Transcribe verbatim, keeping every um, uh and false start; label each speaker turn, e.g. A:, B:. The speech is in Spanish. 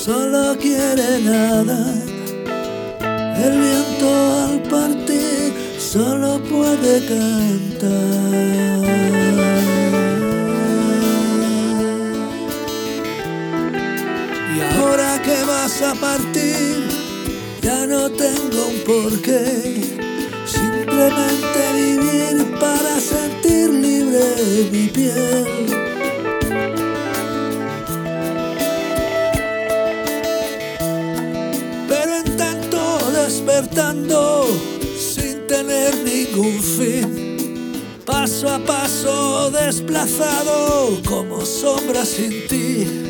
A: solo quiere nada. El viento al partir solo puede cantar. Y ahora que vas a partir, ya no tengo un porqué, simplemente vivir para sentir libre mi piel. Pero en tanto despertando, sin tener ningún fin, paso a paso desplazado como sombra sin ti.